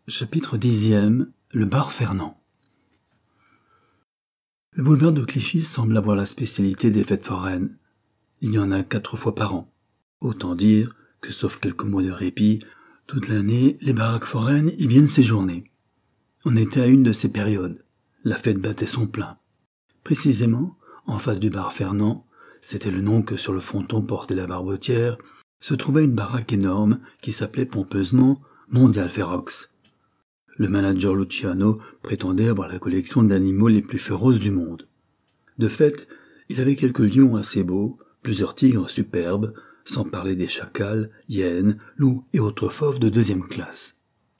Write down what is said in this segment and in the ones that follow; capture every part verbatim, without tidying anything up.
Chapitre dixième. Le bar Fernand. Le boulevard de Clichy semble avoir la spécialité des fêtes foraines. Il y en a quatre fois par an. Autant dire que, sauf quelques mois de répit, toute l'année, les baraques foraines y viennent séjourner. On était à une de ces périodes. La fête battait son plein. Précisément, en face du bar Fernand, c'était le nom que sur le fronton portait la barbotière, se trouvait une baraque énorme qui s'appelait pompeusement Mondial Ferox. Le manager Luciano prétendait avoir la collection d'animaux les plus féroces du monde. De fait, il avait quelques lions assez beaux, plusieurs tigres superbes, sans parler des chacals, hyènes, loups et autres fauves de deuxième classe.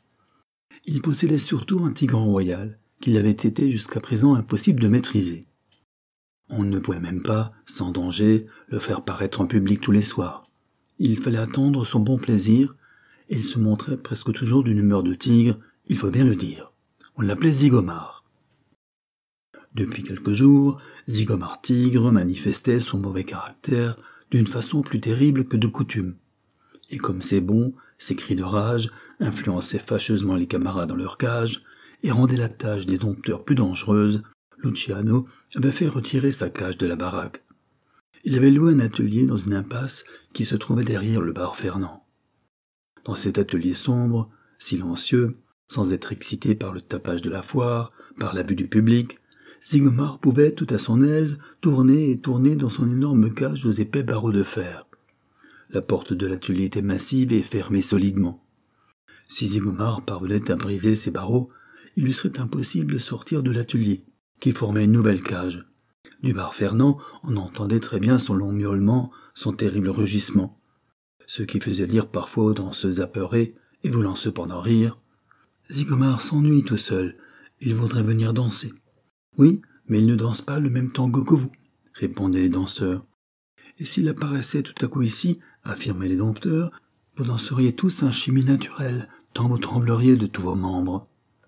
Il possédait surtout un tigre royal, qu'il avait été jusqu'à présent impossible de maîtriser. On ne pouvait même pas, sans danger, le faire paraître en public tous les soirs. Il fallait attendre son bon plaisir, et il se montrait presque toujours d'une humeur de tigre, il faut bien le dire. On l'appelait Zigomar. Depuis quelques jours, Zigomar Tigre manifestait son mauvais caractère d'une façon plus terrible que de coutume. Et comme c'est bon, ses cris de rage influençaient fâcheusement les camarades dans leur cage et rendaient la tâche des dompteurs plus dangereuse, Luciano avait fait retirer sa cage de la baraque. Il avait loué un atelier dans une impasse qui se trouvait derrière le bar Fernand. Dans cet atelier sombre, silencieux, sans être excité par le tapage de la foire, par la vue du public, Zigomar pouvait, tout à son aise, tourner et tourner dans son énorme cage aux épais barreaux de fer. La porte de l'atelier était massive et fermée solidement. Si Zigomar parvenait à briser ces barreaux, il lui serait impossible de sortir de l'atelier, qui formait une nouvelle cage. Du bar Fernand, on entendait très bien son long miaulement, son terrible rugissement, ce qui faisait dire parfois aux danseuses apeurées, et voulant cependant rire, « Zigomar s'ennuie tout seul, il voudrait venir danser. »« Oui, mais il ne danse pas le même tango que vous, » répondaient les danseurs. « Et s'il apparaissait tout à coup ici, » affirmaient les dompteurs, « vous danseriez tous un chimie naturel, tant vous trembleriez de tous vos membres. »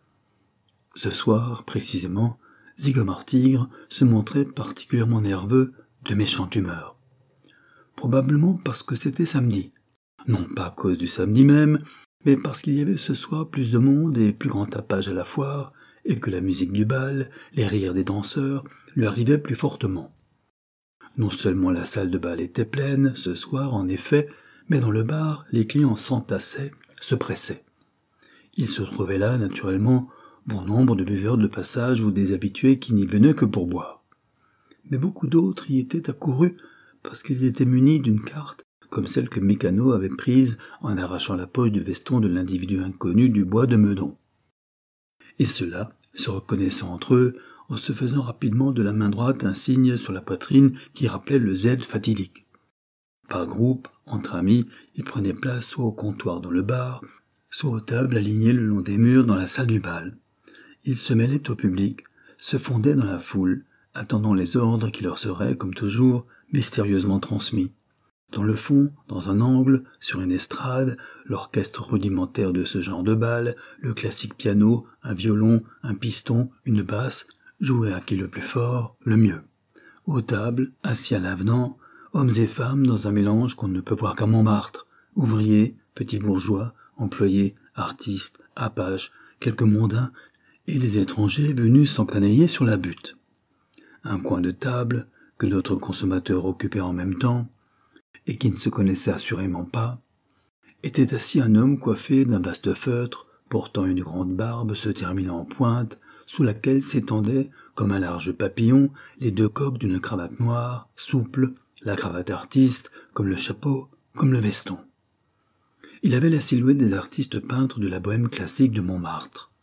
Ce soir, précisément, Zigomar Tigre se montrait particulièrement nerveux, de méchante humeur. Probablement parce que c'était samedi. Non pas à cause du samedi même, mais parce qu'il y avait ce soir plus de monde et plus grand tapage à la foire, et que la musique du bal, les rires des danseurs, lui arrivaient plus fortement. Non seulement la salle de bal était pleine, ce soir en effet, mais dans le bar, les clients s'entassaient, se pressaient. Il se trouvait là, naturellement, bon nombre de buveurs de passage ou des habitués qui n'y venaient que pour boire. Mais beaucoup d'autres y étaient accourus parce qu'ils étaient munis d'une carte comme celle que Mécano avait prise en arrachant la poche du veston de l'individu inconnu du bois de Meudon. Et ceux-là, se reconnaissant entre eux, en se faisant rapidement de la main droite un signe sur la poitrine qui rappelait le Z fatidique. Par groupe, entre amis, ils prenaient place soit au comptoir dans le bar, soit aux tables alignées le long des murs dans la salle du bal. Ils se mêlaient au public, se fondaient dans la foule, attendant les ordres qui leur seraient, comme toujours, mystérieusement transmis. Dans le fond, dans un angle, sur une estrade, l'orchestre rudimentaire de ce genre de bal, le classique piano, un violon, un piston, une basse, jouaient à qui le plus fort, le mieux. Aux tables, assis à l'avenant, hommes et femmes dans un mélange qu'on ne peut voir qu'à Montmartre, ouvriers, petits bourgeois, employés, artistes, apaches, quelques mondains, et les étrangers venus s'encanailler sur la butte. Un coin de table, que d'autres consommateurs occupaient en même temps, et qui ne se connaissait assurément pas, était assis un homme coiffé d'un vaste feutre, portant une grande barbe se terminant en pointe, sous laquelle s'étendaient, comme un large papillon, les deux coques d'une cravate noire, souple, la cravate artiste, comme le chapeau, comme le veston. Il avait la silhouette des artistes peintres de la bohème classique de Montmartre.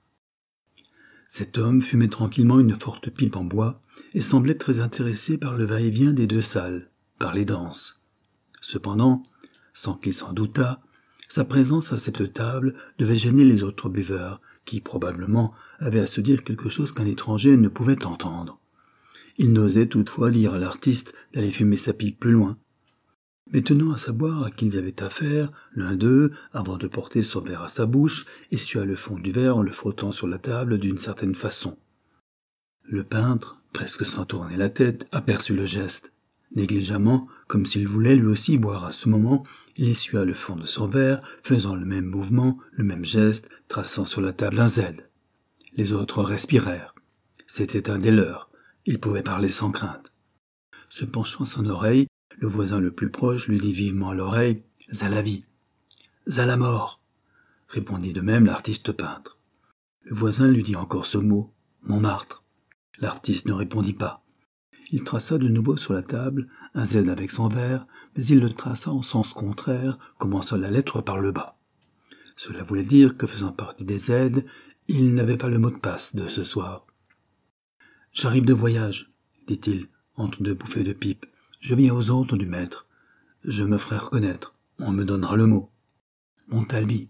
Cet homme fumait tranquillement une forte pipe en bois et semblait très intéressé par le va-et-vient des deux salles, par les danses. Cependant, sans qu'il s'en doutât, sa présence à cette table devait gêner les autres buveurs, qui, probablement, avaient à se dire quelque chose qu'un étranger ne pouvait entendre. Il n'osait toutefois dire à l'artiste d'aller fumer sa pipe plus loin. Mais tenant à savoir à qui ils avaient affaire, l'un d'eux, avant de porter son verre à sa bouche, essuia le fond du verre en le frottant sur la table d'une certaine façon. Le peintre, presque sans tourner la tête, aperçut le geste. Négligemment, Comme s'il voulait lui aussi boire à ce moment, il essuya le fond de son verre, faisant le même mouvement, le même geste, traçant sur la table un Z. Les autres respirèrent. C'était un des leurs. Il pouvait parler sans crainte. Se penchant à son oreille, le voisin le plus proche lui dit vivement à l'oreille « Zà la vie !»« Zà la mort !» répondit de même l'artiste peintre. Le voisin lui dit encore ce mot « Montmartre !» L'artiste ne répondit pas. Il traça de nouveau sur la table un Z avec son verre, mais il le traça en sens contraire, commençant la lettre par le bas. Cela voulait dire que, faisant partie des Z, il n'avait pas le mot de passe de ce soir. « J'arrive de voyage, » dit-il, entre deux bouffées de pipe. « Je viens aux ordres du maître. Je me ferai reconnaître. On me donnera le mot. »« Montalbi, »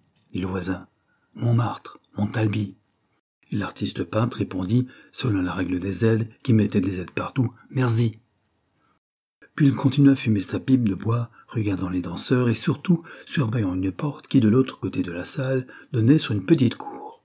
dit le voisin. « Montmartre, Montalbi. » Et l'artiste peintre répondit, selon la règle des Z, qui mettait des Z partout, « Merci !» Puis il continua à fumer sa pipe de bois, regardant les danseurs et surtout surveillant une porte qui, de l'autre côté de la salle, donnait sur une petite cour.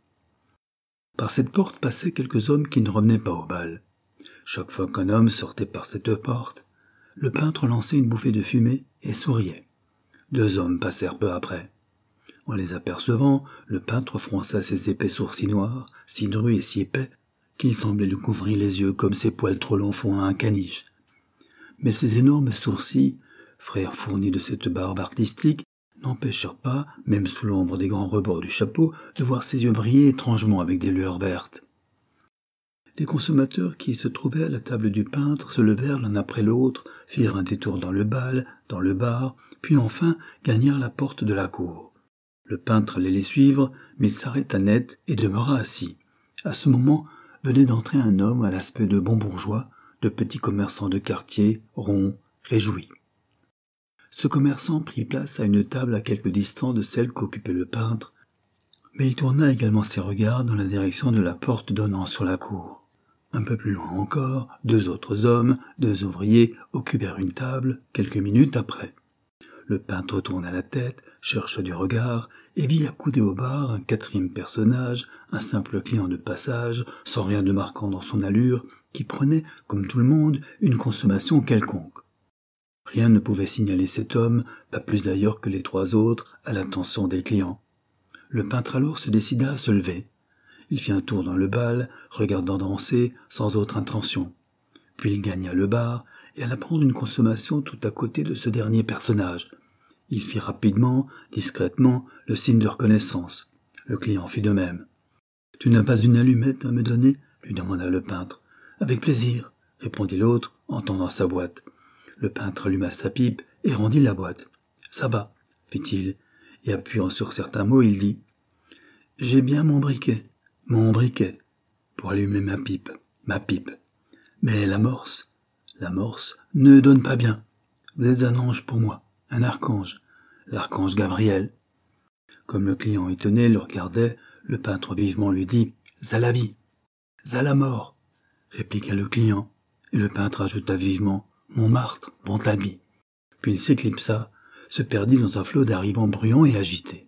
Par cette porte passaient quelques hommes qui ne revenaient pas au bal. Chaque fois qu'un homme sortait par cette porte, le peintre lançait une bouffée de fumée et souriait. Deux hommes passèrent peu après. En les apercevant, le peintre fronça ses épais sourcils noirs, si drus et si épais, qu'il semblait lui couvrir les yeux comme ses poils trop longs font à un caniche. Mais ces énormes sourcils, frères fournis de cette barbe artistique, n'empêchèrent pas, même sous l'ombre des grands rebords du chapeau, de voir ses yeux briller étrangement avec des lueurs vertes. Les consommateurs qui se trouvaient à la table du peintre se levèrent l'un après l'autre, firent un détour dans le bal, dans le bar, puis enfin gagnèrent la porte de la cour. Le peintre allait les suivre, mais il s'arrêta net et demeura assis. À ce moment, venait d'entrer un homme à l'aspect de bon bourgeois, de petit commerçant de quartier, rond, réjoui. Ce commerçant prit place à une table à quelque distance de celle qu'occupait le peintre, mais il tourna également ses regards dans la direction de la porte donnant sur la cour. Un peu plus loin encore, deux autres hommes, deux ouvriers, occupèrent une table quelques minutes après. Le peintre tourna la tête, chercha du regard, et vit accoudé au bar un quatrième personnage, un simple client de passage, sans rien de marquant dans son allure, qui prenait, comme tout le monde, une consommation quelconque. Rien ne pouvait signaler cet homme, pas plus d'ailleurs que les trois autres, à l'attention des clients. Le peintre alors se décida à se lever. Il fit un tour dans le bal, regardant danser, sans autre intention. Puis il gagna le bar, et alla prendre une consommation tout à côté de ce dernier personnage. Il fit rapidement, discrètement, le signe de reconnaissance. Le client fit de même. « Tu n'as pas une allumette à me donner ?» lui demanda le peintre. « Avec plaisir » répondit l'autre, en tendant sa boîte. Le peintre alluma sa pipe et rendit la boîte. « Ça va » fit-il, et appuyant sur certains mots, il dit « J'ai bien mon briquet, mon briquet, pour allumer ma pipe, ma pipe. Mais l'amorce, l'amorce ne donne pas bien. Vous êtes un ange pour moi, un archange, l'archange Gabriel. » Comme le client étonné le regardait, le peintre vivement lui dit « Zà la vie, zà la mort !» répliqua le client, et le peintre ajouta vivement « Montmartre, Montalbi !» Puis il s'éclipsa, se perdit dans un flot d'arrivants bruyants et agités.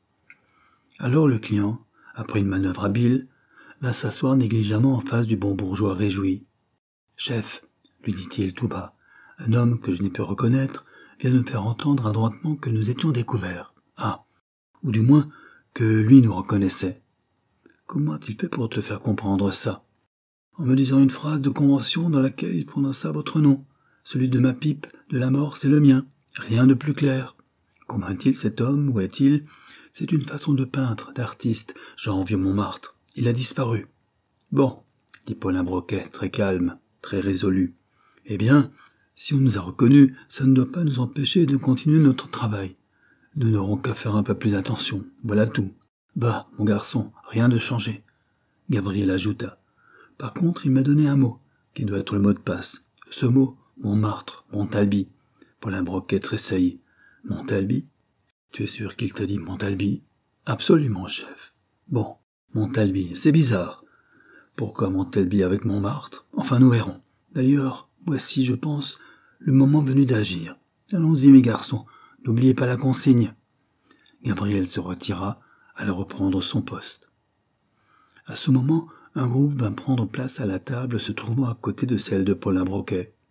Alors le client, après une manœuvre habile, va s'asseoir négligemment en face du bon bourgeois réjoui. « Chef, » lui dit-il tout bas, « un homme que je n'ai pu reconnaître vient de me faire entendre adroitement que nous étions découverts. Ah, ou du moins que lui nous reconnaissait. Comment a-t-il fait pour te faire comprendre ça ? En me disant une phrase de convention dans laquelle il prononça votre nom, celui de ma pipe, de la mort, c'est le mien. Rien de plus clair. Comment est-il cet homme ? Où est-il ? C'est une façon de peintre, d'artiste. J'en envie Montmartre. Il a disparu. » « Bon, » dit Paulin Broquet, très calme, très résolu. « Eh bien, si on nous a reconnus, ça ne doit pas nous empêcher de continuer notre travail. Nous n'aurons qu'à faire un peu plus attention. Voilà tout. Bah, mon garçon, rien de changé. » Gabriel ajouta. « Par contre, il m'a donné un mot, qui doit être le mot de passe. Ce mot, Montmartre, Montalbi. » Paulin Broquet tressaillit. « Montalbi ? Tu es sûr qu'il t'a dit Montalbi ? » ?»« Absolument, chef. »« Bon, Montalbi, c'est bizarre. Pourquoi Montalbi avec Montmartre ? Enfin, nous verrons. D'ailleurs, voici, je pense, le moment venu d'agir. Allons-y, mes garçons, n'oubliez pas la consigne. » Gabriel se retira, alla reprendre son poste. À ce moment, un groupe vint prendre place à la table se trouvant à côté de celle de Paulin Broquet.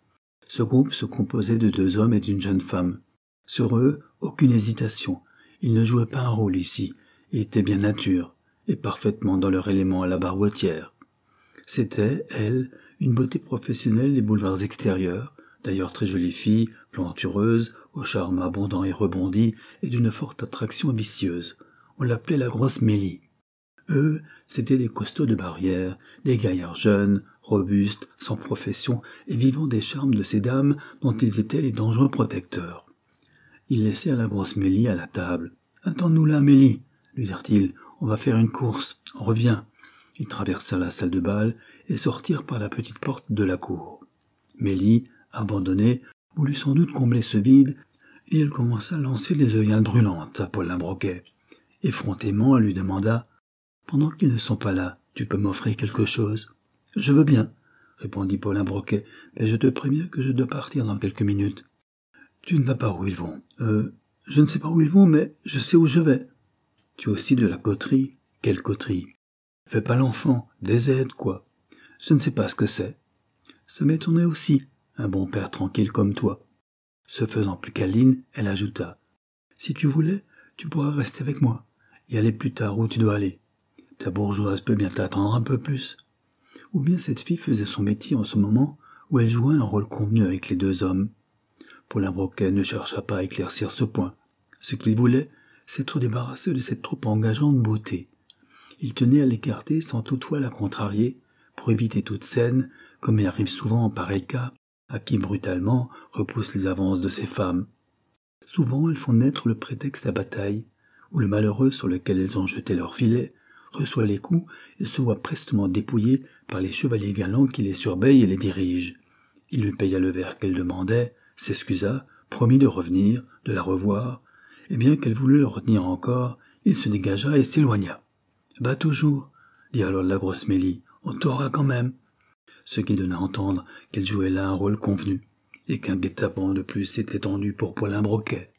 Ce groupe se composait de deux hommes et d'une jeune femme. Sur eux, aucune hésitation. Ils ne jouaient pas un rôle ici, et étaient bien nature, et parfaitement dans leur élément à la Barboîtière. C'était, elle, une beauté professionnelle des boulevards extérieurs, d'ailleurs très jolie fille, plantureuse, au charme abondant et rebondi, et d'une forte attraction ambitieuse. On l'appelait la grosse Mélie. Eux, c'étaient des costauds de barrière, des gaillards jeunes, robustes, sans profession, et vivant des charmes de ces dames dont ils étaient les dangereux protecteurs. Ils laissèrent la grosse Mélie à la table. « Attends-nous là, Mélie, lui dirent-ils, on va faire une course, on revient. » Ils traversèrent la salle de bal et sortirent par la petite porte de la cour. Mélie, abandonnée, voulut sans doute combler ce vide, et elle commença à lancer les œillades brûlantes à Paulin Broquet. Effrontément, elle lui demanda « Pendant qu'ils ne sont pas là, tu peux m'offrir quelque chose ?»« Je veux bien, » répondit Paulin Broquet, « mais je te préviens que je dois partir dans quelques minutes. »« Tu ne vas pas où ils vont. »« Euh, je ne sais pas où ils vont, mais je sais où je vais. »« Tu as aussi de la coterie. »« Quelle coterie ?»« Fais pas l'enfant, des aides, quoi. »« Je ne sais pas ce que c'est. »« Ça m'étonnait aussi, un bon père tranquille comme toi. » Se faisant plus câline, elle ajouta « Si tu voulais, tu pourrais rester avec moi et aller plus tard où tu dois aller. Ta bourgeoise peut bien t'attendre un peu plus. » Ou bien cette fille faisait son métier en ce moment où elle jouait un rôle convenu avec les deux hommes. Paulin Broquet ne chercha pas à éclaircir ce point. Ce qu'il voulait, c'est être débarrassé de cette trop engageante beauté. Il tenait à l'écarter sans toutefois la contrarier, pour éviter toute scène, comme il arrive souvent en pareil cas, à qui brutalement repousse les avances de ces femmes. Souvent elles font naître le prétexte à bataille, où le malheureux sur lequel elles ont jeté leur filet reçoit les coups et se voit prestement dépouillé par les chevaliers galants qui les surveillent et les dirigent. Il lui paya le verre qu'elle demandait, s'excusa, promit de revenir, de la revoir, et bien qu'elle voulût le retenir encore, il se dégagea et s'éloigna. « Va toujours, » dit alors la grosse Mélie, « on t'aura quand même. » Ce qui donna à entendre qu'elle jouait là un rôle convenu, et qu'un guet-apens de plus s'était tendu pour Paulin Broquet.